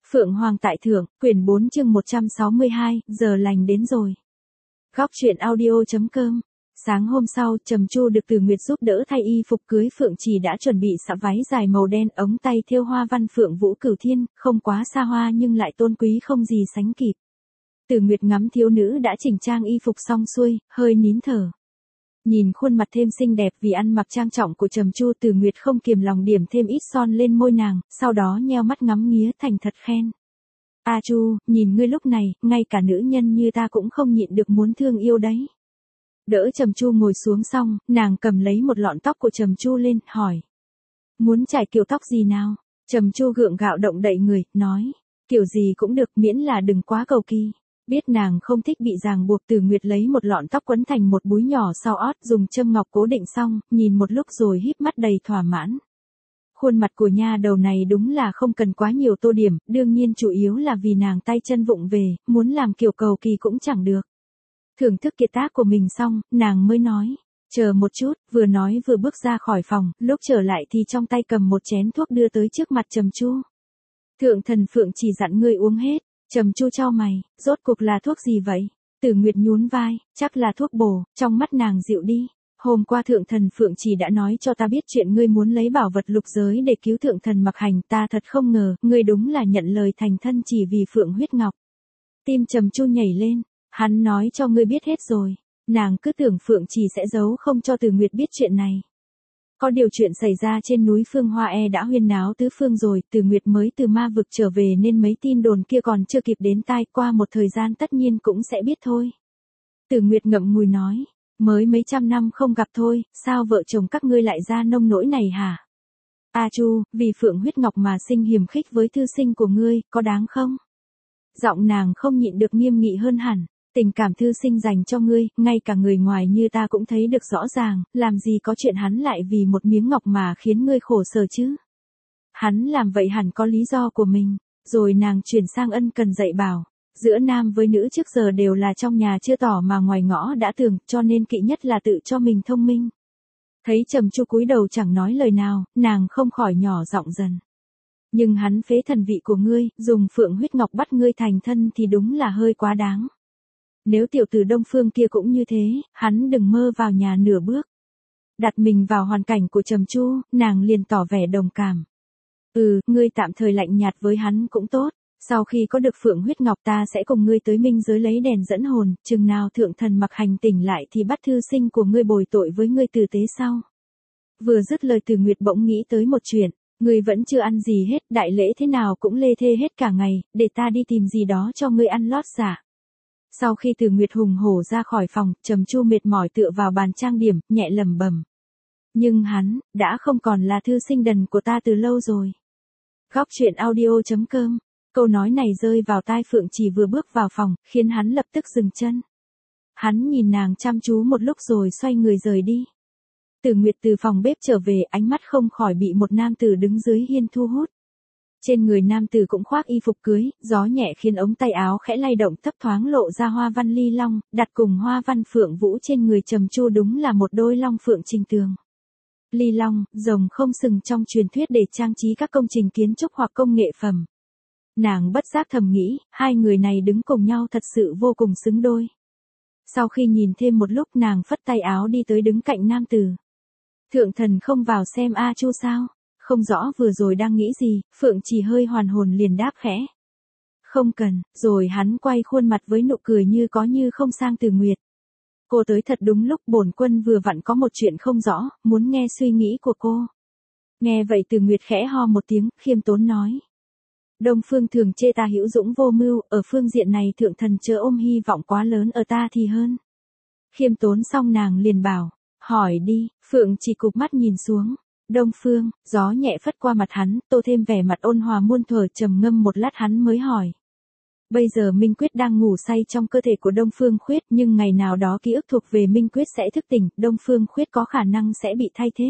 Phượng Hoàng tại thượng, quyển 4 chương 162, giờ lành đến rồi. Góc truyện audio.com. Sáng hôm sau, Trầm Chu được Từ Nguyệt giúp đỡ thay y phục cưới. Phượng Trì đã chuẩn bị xạ váy dài màu đen, ống tay thêu hoa văn Phượng Vũ Cửu Thiên, không quá xa hoa nhưng lại tôn quý không gì sánh kịp. Từ Nguyệt ngắm thiếu nữ đã chỉnh trang y phục xong xuôi, hơi nín thở. Nhìn khuôn mặt thêm xinh đẹp vì ăn mặc trang trọng của Trầm Chu, Từ Nguyệt không kiềm lòng điểm thêm ít son lên môi nàng, sau đó nheo mắt ngắm nghía thành thật khen. A Chu, nhìn ngươi lúc này, ngay cả nữ nhân như ta cũng không nhịn được muốn thương yêu đấy. Đỡ Trầm Chu ngồi xuống xong, nàng cầm lấy một lọn tóc của Trầm Chu lên, hỏi. Muốn trải kiểu tóc gì nào? Trầm Chu gượng gạo động đậy người, nói. Kiểu gì cũng được, miễn là đừng quá cầu kỳ. Biết nàng không thích bị ràng buộc, Từ Nguyệt lấy một lọn tóc quấn thành một búi nhỏ sau ót, dùng châm ngọc cố định xong, nhìn một lúc rồi híp mắt đầy thỏa mãn. Khuôn mặt của nha đầu này đúng là không cần quá nhiều tô điểm, đương nhiên chủ yếu là vì nàng tay chân vụng về, muốn làm kiểu cầu kỳ cũng chẳng được. Thưởng thức kiệt tác của mình xong, nàng mới nói, chờ một chút, vừa nói vừa bước ra khỏi phòng, lúc trở lại thì trong tay cầm một chén thuốc đưa tới trước mặt Trầm Chu. Thượng thần Phượng chỉ dặn ngươi uống hết. Trầm Chu chau mày, rốt cuộc là thuốc gì vậy? Từ Nguyệt nhún vai, chắc là thuốc bổ. Trong mắt nàng dịu đi. Hôm qua thượng thần Phượng chỉ đã nói cho ta biết chuyện ngươi muốn lấy bảo vật lục giới để cứu thượng thần Mặc Hành, ta thật không ngờ, ngươi đúng là nhận lời thành thân chỉ vì Phượng huyết ngọc. Tim Trầm Chu nhảy lên, hắn nói cho ngươi biết hết rồi. Nàng cứ tưởng Phượng chỉ sẽ giấu không cho Từ Nguyệt biết chuyện này. Có điều chuyện xảy ra trên núi Phương Hoa đã huyên náo tứ phương rồi, Từ Nguyệt mới từ ma vực trở về nên mấy tin đồn kia còn chưa kịp đến tai, qua một thời gian tất nhiên cũng sẽ biết thôi. Từ Nguyệt ngậm ngùi nói, mới mấy trăm năm không gặp thôi, sao vợ chồng các ngươi lại ra nông nỗi này hả? A Chu, vì Phượng huyết ngọc mà sinh hiềm khích với thư sinh của ngươi, có đáng không? Giọng nàng không nhịn được nghiêm nghị hơn hẳn. Tình cảm thư sinh dành cho ngươi, ngay cả người ngoài như ta cũng thấy được rõ ràng, làm gì có chuyện hắn lại vì một miếng ngọc mà khiến ngươi khổ sở chứ. Hắn làm vậy hẳn có lý do của mình, rồi nàng chuyển sang ân cần dạy bảo. Giữa nam với nữ trước giờ đều là trong nhà chưa tỏ mà ngoài ngõ đã tường, cho nên kỵ nhất là tự cho mình thông minh. Thấy Trầm Chu cúi đầu chẳng nói lời nào, nàng không khỏi nhỏ giọng dần. Nhưng hắn phế thần vị của ngươi, dùng Phượng huyết ngọc bắt ngươi thành thân thì đúng là hơi quá đáng. Nếu tiểu tử Đông Phương kia cũng như thế, hắn đừng mơ vào nhà nửa bước. Đặt mình vào hoàn cảnh của Trầm Chu, nàng liền tỏ vẻ đồng cảm. Ngươi tạm thời lạnh nhạt với hắn cũng tốt. Sau khi có được Phượng huyết ngọc ta sẽ cùng ngươi tới minh giới lấy đèn dẫn hồn, chừng nào thượng thần Mặc Hành tỉnh lại thì bắt thư sinh của ngươi bồi tội với ngươi tử tế sau. Vừa dứt lời Từ Nguyệt bỗng nghĩ tới một chuyện, ngươi vẫn chưa ăn gì hết, đại lễ thế nào cũng lê thê hết cả ngày, để ta đi tìm gì đó cho ngươi ăn lót dạ. Sau khi Từ Nguyệt hùng hổ ra khỏi phòng, Trầm Chu mệt mỏi tựa vào bàn trang điểm, nhẹ lẩm bẩm. Nhưng hắn, đã không còn là thư sinh đần của ta từ lâu rồi. Góc truyện audio.com. Câu nói này rơi vào tai Phượng Chỉ vừa bước vào phòng, khiến hắn lập tức dừng chân. Hắn nhìn nàng chăm chú một lúc rồi xoay người rời đi. Từ Nguyệt từ phòng bếp trở về, ánh mắt không khỏi bị một nam tử đứng dưới hiên thu hút. Trên người nam tử cũng khoác y phục cưới, gió nhẹ khiến ống tay áo khẽ lay động thấp thoáng lộ ra hoa văn ly long, đặt cùng hoa văn Phượng Vũ trên người Trầm Chu đúng là một đôi long phượng trình tường. Ly long, rồng không sừng trong truyền thuyết để trang trí các công trình kiến trúc hoặc công nghệ phẩm. Nàng bất giác thầm nghĩ, hai người này đứng cùng nhau thật sự vô cùng xứng đôi. Sau khi nhìn thêm một lúc nàng phất tay áo đi tới đứng cạnh nam tử. Thượng thần không vào xem A Chu sao? Không rõ vừa rồi đang nghĩ gì, Phượng Chỉ hơi hoàn hồn liền đáp khẽ. Không cần, rồi hắn quay khuôn mặt với nụ cười như có như không sang Từ Nguyệt. Cô tới thật đúng lúc, bổn quân vừa vặn có một chuyện không rõ, muốn nghe suy nghĩ của cô. Nghe vậy Từ Nguyệt khẽ ho một tiếng, khiêm tốn nói. Đông Phương thường chê ta hữu dũng vô mưu, ở phương diện này thượng thần chớ ôm hy vọng quá lớn ở ta thì hơn. Khiêm tốn xong nàng liền bảo, hỏi đi. Phượng Chỉ cụp mắt nhìn xuống. Đông Phương, gió nhẹ phất qua mặt hắn, tô thêm vẻ mặt ôn hòa muôn thuở, trầm ngâm một lát hắn mới hỏi. Bây giờ Minh Quyết đang ngủ say trong cơ thể của Đông Phương Khuyết, nhưng ngày nào đó ký ức thuộc về Minh Quyết sẽ thức tỉnh, Đông Phương Khuyết có khả năng sẽ bị thay thế.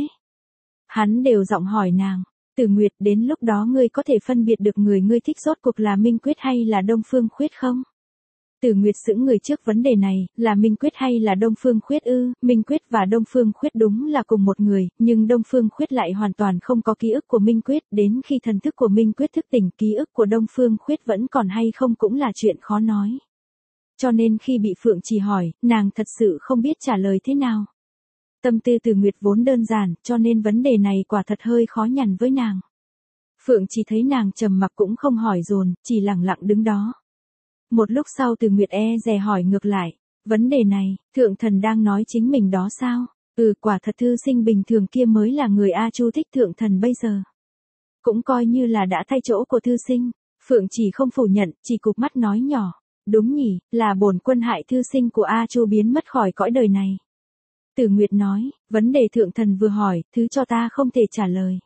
Hắn đều giọng hỏi nàng, Từ Nguyệt, đến lúc đó ngươi có thể phân biệt được người ngươi thích rốt cuộc là Minh Quyết hay là Đông Phương Khuyết không? Từ Nguyệt sững người trước vấn đề này, là Minh Quyết hay là Đông Phương Khuyết ư? Minh Quyết và Đông Phương Khuyết đúng là cùng một người, nhưng Đông Phương Khuyết lại hoàn toàn không có ký ức của Minh Quyết, đến khi thần thức của Minh Quyết thức tỉnh, ký ức của Đông Phương Khuyết vẫn còn hay không cũng là chuyện khó nói. Cho nên khi bị Phượng Chỉ hỏi, nàng thật sự không biết trả lời thế nào. Tâm tư Từ Nguyệt vốn đơn giản, cho nên vấn đề này quả thật hơi khó nhằn với nàng. Phượng Chỉ thấy nàng trầm mặc cũng không hỏi dồn, chỉ lặng lặng đứng đó. Một lúc sau Từ Nguyệt dè hỏi ngược lại, vấn đề này, thượng thần đang nói chính mình đó sao? Quả thật thư sinh bình thường kia mới là người A Chu thích thượng thần bây giờ. Cũng coi như là đã thay chỗ của thư sinh. Phượng Chỉ không phủ nhận, chỉ cụp mắt nói nhỏ. Đúng nhỉ, là bổn quân hại thư sinh của A Chu biến mất khỏi cõi đời này. Từ Nguyệt nói, vấn đề thượng thần vừa hỏi, thứ cho ta không thể trả lời.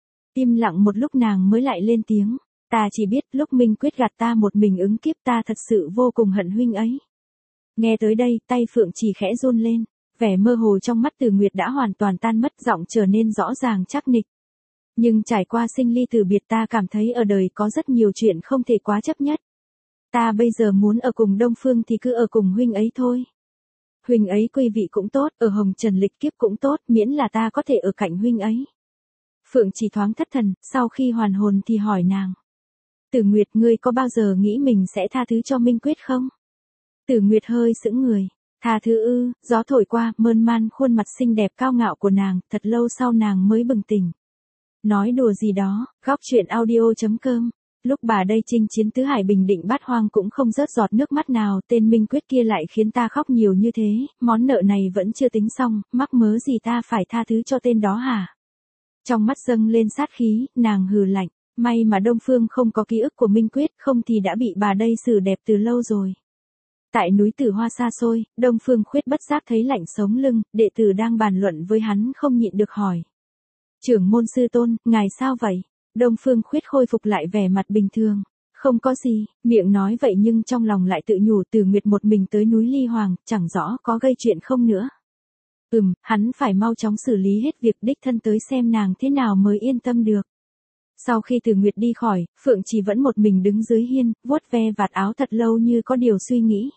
Im lặng một lúc nàng mới lại lên tiếng. Ta chỉ biết lúc Minh Quyết gạt ta một mình ứng kiếp, ta thật sự vô cùng hận huynh ấy. Nghe tới đây, tay Phượng Chỉ khẽ run lên. Vẻ mơ hồ trong mắt Từ Nguyệt đã hoàn toàn tan mất, giọng trở nên rõ ràng chắc nịch. Nhưng trải qua sinh ly từ biệt, ta cảm thấy ở đời có rất nhiều chuyện không thể quá chấp nhất. Ta bây giờ muốn ở cùng Đông Phương thì cứ ở cùng huynh ấy thôi. Huynh ấy quý vị cũng tốt, ở hồng trần lịch kiếp cũng tốt, miễn là ta có thể ở cạnh huynh ấy. Phượng Chỉ thoáng thất thần, sau khi hoàn hồn thì hỏi nàng. Từ Nguyệt, ngươi có bao giờ nghĩ mình sẽ tha thứ cho Minh Quyết không? Từ Nguyệt hơi sững người. Tha thứ ư? Gió thổi qua, mơn man khuôn mặt xinh đẹp cao ngạo của nàng, thật lâu sau nàng mới bừng tỉnh. Nói đùa gì đó, góc chuyện audio.com. Lúc bà đây chinh chiến tứ hải bình định bát hoang cũng không rớt giọt nước mắt nào, tên Minh Quyết kia lại khiến ta khóc nhiều như thế, món nợ này vẫn chưa tính xong, mắc mớ gì ta phải tha thứ cho tên đó hả? Trong mắt dâng lên sát khí, nàng hừ lạnh, may mà Đông Phương không có ký ức của Minh Quyết, không thì đã bị bà đây xử đẹp từ lâu rồi. Tại núi Tử Hoa xa xôi, Đông Phương Khuyết bất giác thấy lạnh sống lưng, đệ tử đang bàn luận với hắn không nhịn được hỏi. Trưởng môn sư tôn, ngài sao vậy? Đông Phương Khuyết khôi phục lại vẻ mặt bình thường. Không có gì, miệng nói vậy nhưng trong lòng lại tự nhủ Từ Nguyệt một mình tới núi Ly Hoàng, chẳng rõ có gây chuyện không nữa. Hắn phải mau chóng xử lý hết việc, đích thân tới xem nàng thế nào mới yên tâm được. Sau khi Từ Nguyệt đi khỏi, Phượng Chỉ vẫn một mình đứng dưới hiên, vuốt ve vạt áo thật lâu như có điều suy nghĩ.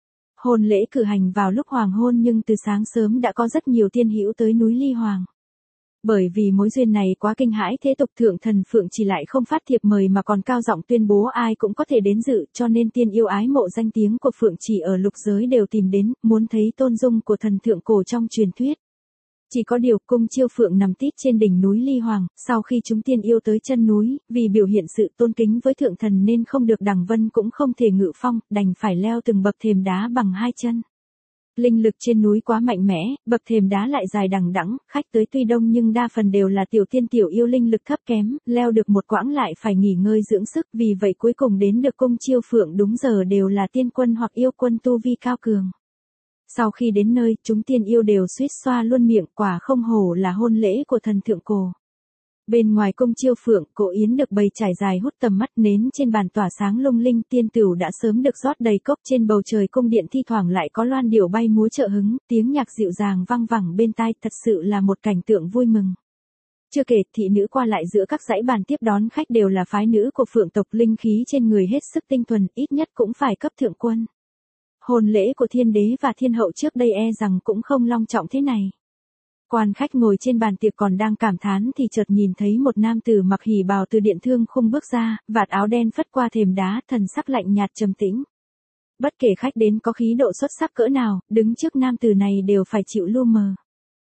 Hôn lễ cử hành vào lúc hoàng hôn nhưng từ sáng sớm đã có rất nhiều tiên hữu tới núi Ly Hoàng. Bởi vì mối duyên này quá kinh hãi thế tục, thượng thần Phượng Chỉ lại không phát thiệp mời mà còn cao giọng tuyên bố ai cũng có thể đến dự, cho nên tiên yêu ái mộ danh tiếng của Phượng Chỉ ở lục giới đều tìm đến, muốn thấy tôn dung của thần thượng cổ trong truyền thuyết. Chỉ có điều cung Chiêu Phượng nằm tít trên đỉnh núi Ly Hoàng, sau khi chúng tiên yêu tới chân núi, vì biểu hiện sự tôn kính với thượng thần nên không được đằng vân cũng không thể ngự phong, đành phải leo từng bậc thềm đá bằng hai chân. Linh lực trên núi quá mạnh mẽ, bậc thềm đá lại dài đằng đẵng, khách tới tuy đông nhưng đa phần đều là tiểu tiên tiểu yêu linh lực thấp kém, leo được một quãng lại phải nghỉ ngơi dưỡng sức, vì vậy cuối cùng đến được cung Chiêu Phượng đúng giờ đều là tiên quân hoặc yêu quân tu vi cao cường. Sau khi đến nơi, chúng tiên yêu đều suýt xoa luôn miệng, quả không hổ là hôn lễ của thần thượng cổ. Bên ngoài cung Chiêu Phượng, cỗ yến được bày trải dài hút tầm mắt, nến trên bàn tỏa sáng lung linh, tiên tửu đã sớm được rót đầy cốc, trên bầu trời cung điện thi thoảng lại có loan điểu bay múa trợ hứng, tiếng nhạc dịu dàng vang vẳng bên tai, thật sự là một cảnh tượng vui mừng. Chưa kể, thị nữ qua lại giữa các dãy bàn tiếp đón khách đều là phái nữ của Phượng tộc, linh khí trên người hết sức tinh thuần, ít nhất cũng phải cấp thượng quân. Hôn lễ của thiên đế và thiên hậu trước đây rằng cũng không long trọng thế này. Quan khách ngồi trên bàn tiệc còn đang cảm thán thì chợt nhìn thấy một nam tử mặc hỉ bào từ điện thương khung bước ra, vạt áo đen phất qua thềm đá, thần sắc lạnh nhạt trầm tĩnh. Bất kể khách đến có khí độ xuất sắc cỡ nào, đứng trước nam tử này đều phải chịu lu mờ.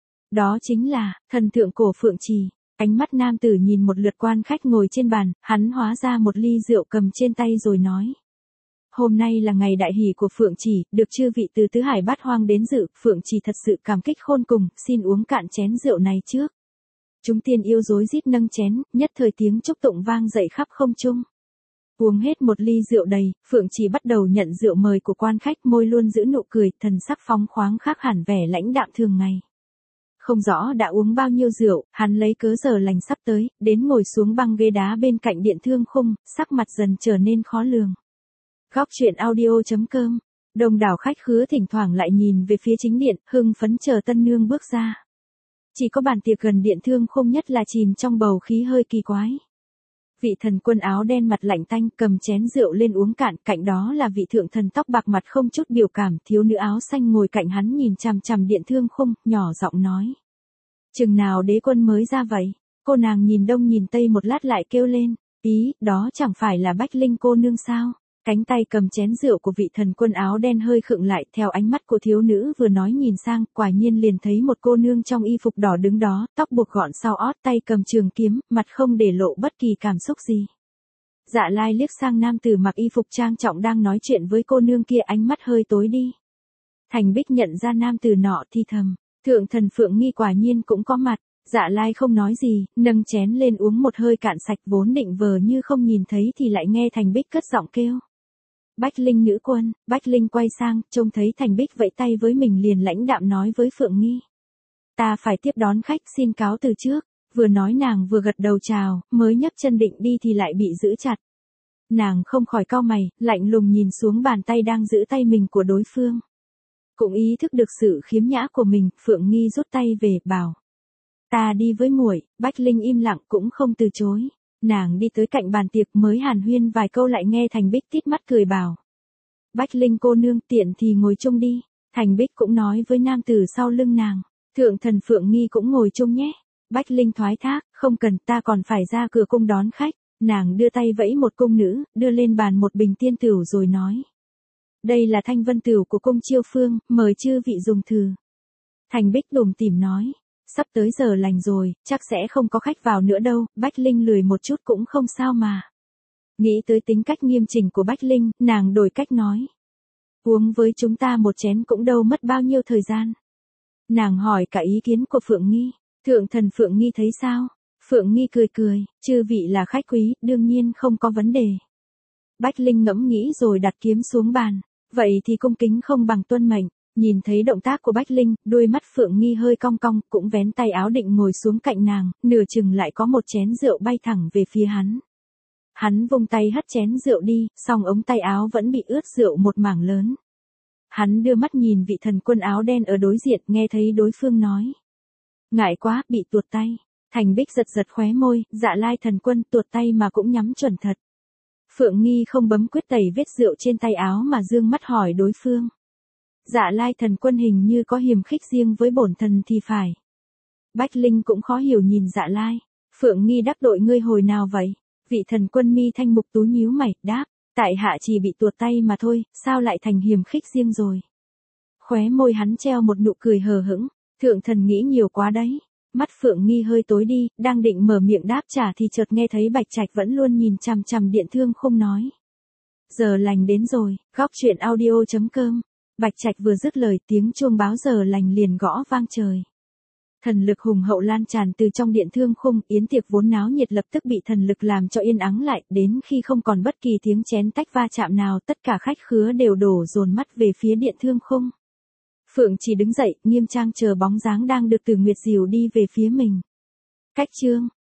Đó chính là thần thượng cổ Phượng Chỉ. Ánh mắt nam tử nhìn một lượt quan khách ngồi trên bàn, hắn hóa ra một ly rượu cầm trên tay rồi nói. Hôm nay là ngày đại hỷ của Phượng Chỉ, được chư vị từ tứ hải bát hoang đến dự, Phượng Chỉ thật sự cảm kích khôn cùng, xin uống cạn chén rượu này trước. Chúng tiên yêu rối rít nâng chén, nhất thời tiếng chúc tụng vang dậy khắp không trung. Uống hết một ly rượu đầy, Phượng Chỉ bắt đầu nhận rượu mời của quan khách, môi luôn giữ nụ cười, thần sắc phóng khoáng khác hẳn vẻ lãnh đạm thường ngày. Không rõ đã uống bao nhiêu rượu, hắn lấy cớ giờ lành sắp tới, đến ngồi xuống băng ghế đá bên cạnh điện thương khung, sắc mặt dần trở nên khó lường. Góc chuyện audio.com. Đông đảo khách khứa thỉnh thoảng lại nhìn về phía chính điện, hưng phấn chờ tân nương bước ra. Chỉ có bàn tiệc gần điện thương khung nhất là chìm trong bầu khí hơi kỳ quái. Vị thần quân áo đen mặt lạnh tanh cầm chén rượu lên uống cạn, cạnh đó là vị thượng thần tóc bạc mặt không chút biểu cảm, thiếu nữ áo xanh ngồi cạnh hắn nhìn chằm chằm điện thương khung, nhỏ giọng nói. Chừng nào đế quân mới ra vậy? Cô nàng nhìn đông nhìn tây một lát lại kêu lên, ý, đó chẳng phải là Bách Linh cô nương sao? Cánh tay cầm chén rượu của vị thần quân áo đen hơi khựng lại, theo ánh mắt của thiếu nữ vừa nói nhìn sang, quả nhiên liền thấy một cô nương trong y phục đỏ đứng đó, tóc buộc gọn sau ót, tay cầm trường kiếm, mặt không để lộ bất kỳ cảm xúc gì. Dạ Lai liếc sang nam tử mặc y phục trang trọng đang nói chuyện với cô nương kia, ánh mắt hơi tối đi. Thành Bích nhận ra nam tử nọ thì thầm, thượng thần Phượng Nghi quả nhiên cũng có mặt. Dạ Lai không nói gì, nâng chén lên uống một hơi cạn sạch, vốn định vờ như không nhìn thấy thì lại nghe Thành Bích cất giọng kêu. Bách Linh nữ quân. Bách Linh quay sang, trông thấy Thành Bích vẫy tay với mình liền lãnh đạm nói với Phượng Nghi. Ta phải tiếp đón khách, xin cáo từ trước. Vừa nói nàng vừa gật đầu chào, mới nhấc chân định đi thì lại bị giữ chặt. Nàng không khỏi cau mày, lạnh lùng nhìn xuống bàn tay đang giữ tay mình của đối phương. Cũng ý thức được sự khiếm nhã của mình, Phượng Nghi rút tay về, bảo. Ta đi với muội. Bách Linh im lặng cũng không từ chối. Nàng đi tới cạnh bàn tiệc mới hàn huyên vài câu lại nghe Thành Bích tít mắt cười bảo. Bách Linh cô nương tiện thì ngồi chung đi. Thành Bích cũng nói với nam tử sau lưng nàng. Thượng thần Phượng Nghi cũng ngồi chung nhé. Bách Linh thoái thác, không cần, ta còn phải ra cửa cung đón khách. Nàng đưa tay vẫy một cung nữ, đưa lên bàn một bình tiên tửu rồi nói. Đây là thanh vân tửu của cung Chiêu Phương, mời chư vị dùng thử. Thành Bích tủm tỉm nói. Sắp tới giờ lành rồi, chắc sẽ không có khách vào nữa đâu, Bách Linh lười một chút cũng không sao mà. Nghĩ tới tính cách nghiêm chỉnh của Bách Linh, nàng đổi cách nói. Uống với chúng ta một chén cũng đâu mất bao nhiêu thời gian. Nàng hỏi cả ý kiến của Phượng Nghi. Thượng thần Phượng Nghi thấy sao? Phượng Nghi cười cười, chư vị là khách quý, đương nhiên không có vấn đề. Bách Linh ngẫm nghĩ rồi đặt kiếm xuống bàn. Vậy thì cung kính không bằng tuân mệnh. Nhìn thấy động tác của Bách Linh, đôi mắt Phượng Nghi hơi cong cong, cũng vén tay áo định ngồi xuống cạnh nàng, nửa chừng lại có một chén rượu bay thẳng về phía hắn. Hắn vung tay hất chén rượu đi, song ống tay áo vẫn bị ướt rượu một mảng lớn. Hắn đưa mắt nhìn vị thần quân áo đen ở đối diện, nghe thấy đối phương nói. Ngại quá, bị tuột tay. Thành Bích giật giật khóe môi, Dạ Lai thần quân tuột tay mà cũng nhắm chuẩn thật. Phượng Nghi không bấm quyết tẩy vết rượu trên tay áo mà dương mắt hỏi đối phương. Dạ Lai thần quân hình như có hiềm khích riêng với bổn thần thì phải. Bách Linh cũng khó hiểu nhìn Dạ Lai. Phượng Nghi đắc tội ngươi hồi nào vậy? Vị thần quân mi thanh mục tú nhíu mày, đáp. Tại hạ chỉ bị tuột tay mà thôi, sao lại thành hiềm khích riêng rồi? Khóe môi hắn treo một nụ cười hờ hững. Thượng thần nghĩ nhiều quá đấy. Mắt Phượng Nghi hơi tối đi, đang định mở miệng đáp trả thì chợt nghe thấy Bạch Trạch vẫn luôn nhìn chằm chằm điện thương không nói. Giờ lành đến rồi, góc truyện audio.com. Bạch Trạch vừa dứt lời, tiếng chuông báo giờ lành liền gõ vang trời. Thần lực hùng hậu lan tràn từ trong điện thương khung, yến tiệc vốn náo nhiệt lập tức bị thần lực làm cho yên ắng lại, đến khi không còn bất kỳ tiếng chén tách va chạm nào, tất cả khách khứa đều đổ dồn mắt về phía điện thương khung. Phượng chỉ đứng dậy, nghiêm trang chờ bóng dáng đang được Từ Nguyệt dìu đi về phía mình. Cách chương